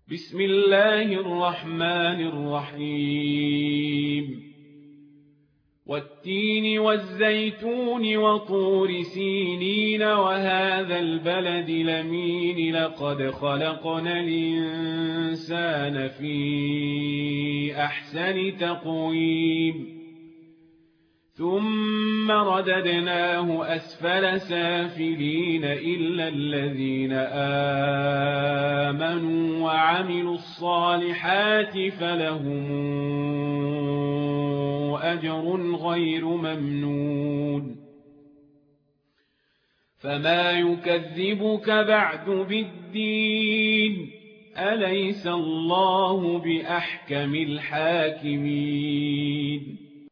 بسم الله الرحمن الرحيم والتين والزيتون وطور سينين وهذا البلد لمين لقد خلقنا الإنسان في أحسن تقويم ثم رددناه أسفل سافلين إلا الذين آمنوا وعملوا الصالحات فلهم أجر غير ممنون فما يكذبك بعد بالدين أليس الله بأحكم الحاكمين